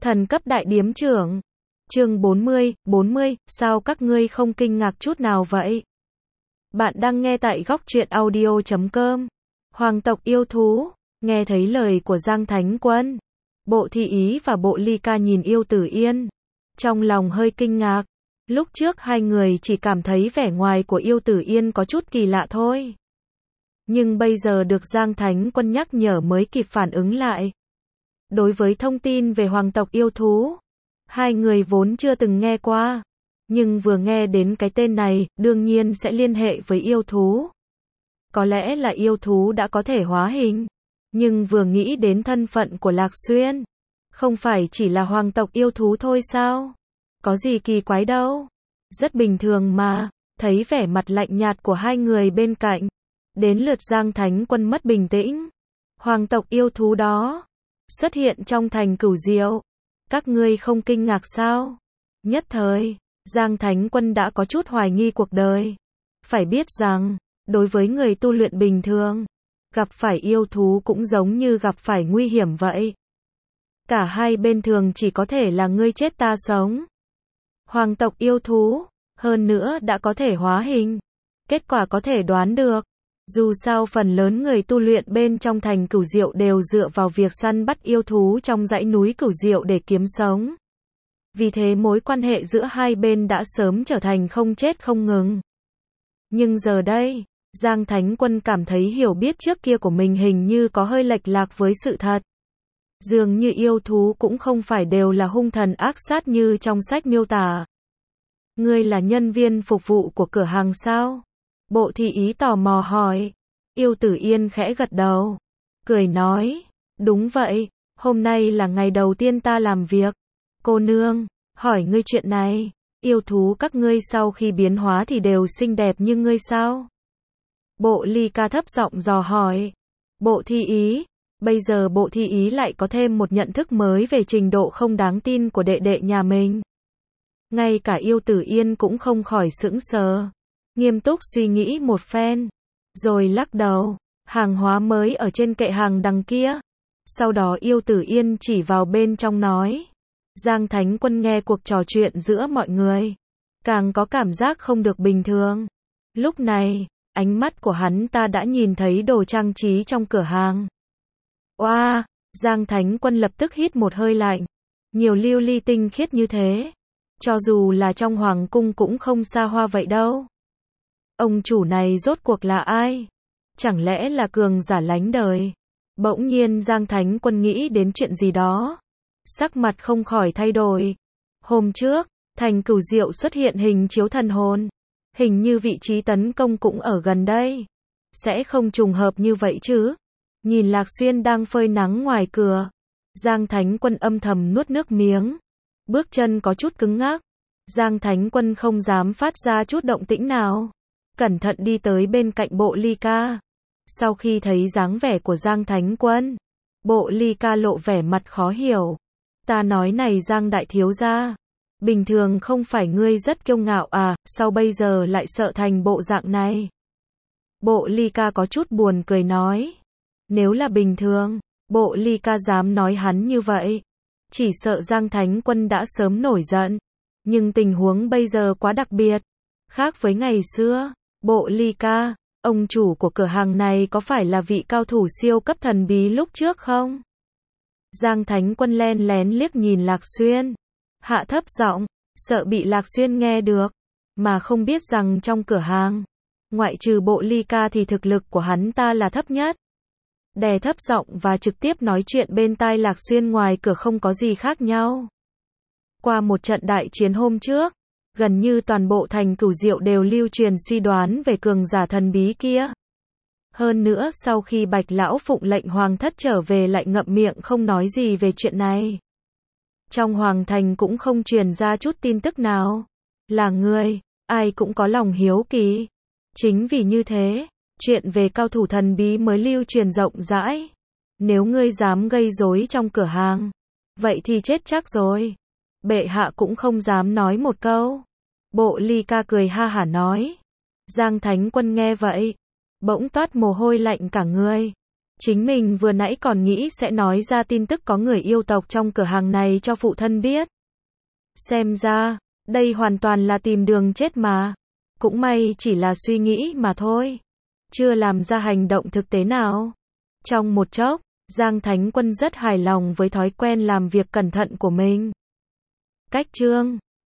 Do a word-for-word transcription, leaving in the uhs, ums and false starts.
Thần cấp đại điếm trưởng. Chương bốn mươi, bốn mươi, sao các ngươi không kinh ngạc chút nào vậy? Bạn đang nghe tại góc truyện audio chấm com. Hoàng tộc yêu thú, nghe thấy lời của Giang Thánh Quân. Bộ Thị Ý và Bộ Ly Ca nhìn Yêu Tử Yên. Trong lòng hơi kinh ngạc. Lúc trước hai người chỉ cảm thấy vẻ ngoài của Yêu Tử Yên có chút kỳ lạ thôi. Nhưng bây giờ được Giang Thánh Quân nhắc nhở mới kịp phản ứng lại. Đối với thông tin về hoàng tộc yêu thú, hai người vốn chưa từng nghe qua. Nhưng vừa nghe đến cái tên này, đương nhiên sẽ liên hệ với yêu thú. Có lẽ là yêu thú đã có thể hóa hình. Nhưng vừa nghĩ đến thân phận của Lạc Xuyên, không phải chỉ là hoàng tộc yêu thú thôi sao? Có gì kỳ quái đâu. Rất bình thường mà. Thấy vẻ mặt lạnh nhạt của hai người bên cạnh. Đến lượt Giang Thánh Quân mất bình tĩnh. Hoàng tộc yêu thú đó xuất hiện trong thành Cửu Diệu. Các ngươi không kinh ngạc sao? Nhất thời, Giang Thánh Quân đã có chút hoài nghi cuộc đời. Phải biết rằng, đối với người tu luyện bình thường, gặp phải yêu thú cũng giống như gặp phải nguy hiểm vậy. Cả hai bên thường chỉ có thể là ngươi chết ta sống. Hoàng tộc yêu thú, hơn nữa đã có thể hóa hình. Kết quả có thể đoán được. Dù sao phần lớn người tu luyện bên trong thành Cửu Diệu đều dựa vào việc săn bắt yêu thú trong dãy núi Cửu Diệu để kiếm sống. Vì thế mối quan hệ giữa hai bên đã sớm trở thành không chết không ngừng. Nhưng giờ đây, Giang Thánh Quân cảm thấy hiểu biết trước kia của mình hình như có hơi lệch lạc với sự thật. Dường như yêu thú cũng không phải đều là hung thần ác sát như trong sách miêu tả. Ngươi là nhân viên phục vụ của cửa hàng sao? Bộ Thị Ý tò mò hỏi. Yêu Tử Yên khẽ gật đầu, cười nói, đúng vậy, hôm nay là ngày đầu tiên ta làm việc. Cô nương, hỏi ngươi chuyện này, yêu thú các ngươi sau khi biến hóa thì đều xinh đẹp như ngươi sao? Bộ Ly Ca thấp giọng dò hỏi. Bộ Thị Ý, bây giờ Bộ Thị Ý lại có thêm một nhận thức mới về trình độ không đáng tin của đệ đệ nhà mình. Ngay cả Yêu Tử Yên cũng không khỏi sững sờ. Nghiêm túc suy nghĩ một phen, rồi lắc đầu, hàng hóa mới ở trên kệ hàng đằng kia. Sau đó Yêu Tử Yên chỉ vào bên trong nói. Giang Thánh Quân nghe cuộc trò chuyện giữa mọi người, càng có cảm giác không được bình thường. Lúc này, ánh mắt của hắn ta đã nhìn thấy đồ trang trí trong cửa hàng. Oa, wow, Giang Thánh Quân lập tức hít một hơi lạnh. Nhiều lưu ly tinh khiết như thế, cho dù là trong hoàng cung cũng không xa hoa vậy đâu. Ông chủ này rốt cuộc là ai? Chẳng lẽ là cường giả lánh đời? Bỗng nhiên Giang Thánh Quân nghĩ đến chuyện gì đó. Sắc mặt không khỏi thay đổi. Hôm trước, thành Cửu Diệu xuất hiện hình chiếu thần hồn. Hình như vị trí tấn công cũng ở gần đây. Sẽ không trùng hợp như vậy chứ? Nhìn Lạc Xuyên đang phơi nắng ngoài cửa. Giang Thánh Quân âm thầm nuốt nước miếng. Bước chân có chút cứng ngắc. Giang Thánh Quân không dám phát ra chút động tĩnh nào. Cẩn thận đi tới bên cạnh Bộ Ly Ca. Sau khi thấy dáng vẻ của Giang Thánh Quân, Bộ Ly Ca lộ vẻ mặt khó hiểu. Ta nói này Giang đại thiếu gia, bình thường không phải ngươi rất kiêu ngạo à, sao bây giờ lại sợ thành bộ dạng này? Bộ Ly Ca có chút buồn cười nói. Nếu là bình thường, Bộ Ly Ca dám nói hắn như vậy, chỉ sợ Giang Thánh Quân đã sớm nổi giận. Nhưng tình huống bây giờ quá đặc biệt, khác với ngày xưa. Bộ Ly Ca, ông chủ của cửa hàng này có phải là vị cao thủ siêu cấp thần bí lúc trước không? Giang Thánh Quân len lén liếc nhìn Lạc Xuyên, hạ thấp giọng, sợ bị Lạc Xuyên nghe được, mà không biết rằng trong cửa hàng, ngoại trừ Bộ Ly Ca thì thực lực của hắn ta là thấp nhất. Đè thấp giọng và trực tiếp nói chuyện bên tai Lạc Xuyên ngoài cửa không có gì khác nhau. Qua một trận đại chiến hôm trước, gần như toàn bộ thành Cửu Diệu đều lưu truyền suy đoán về cường giả thần bí kia. Hơn nữa sau khi Bạch Lão phụng lệnh Hoàng thất trở về lại ngậm miệng không nói gì về chuyện này. Trong Hoàng thành cũng không truyền ra chút tin tức nào. Là người, ai cũng có lòng hiếu kỳ. Chính vì như thế, chuyện về cao thủ thần bí mới lưu truyền rộng rãi. Nếu ngươi dám gây rối trong cửa hàng, vậy thì chết chắc rồi. Bệ hạ cũng không dám nói một câu. Bộ Ly Ca cười ha hả nói. Giang Thánh Quân nghe vậy, bỗng toát mồ hôi lạnh cả người. Chính mình vừa nãy còn nghĩ sẽ nói ra tin tức có người yêu tộc trong cửa hàng này cho phụ thân biết. Xem ra, đây hoàn toàn là tìm đường chết mà. Cũng may chỉ là suy nghĩ mà thôi. Chưa làm ra hành động thực tế nào. Trong một chốc, Giang Thánh Quân rất hài lòng với thói quen làm việc cẩn thận của mình. Cách chương